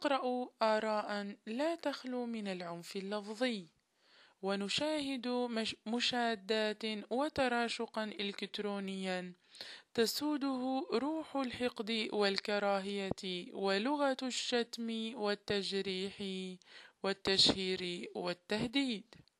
نقرأ آراء لا تخلو من العنف اللفظي، ونشاهد مشادات وتراشقا إلكترونيا تسوده روح الحقد والكراهية ولغة الشتم والتجريح والتشهير والتهديد.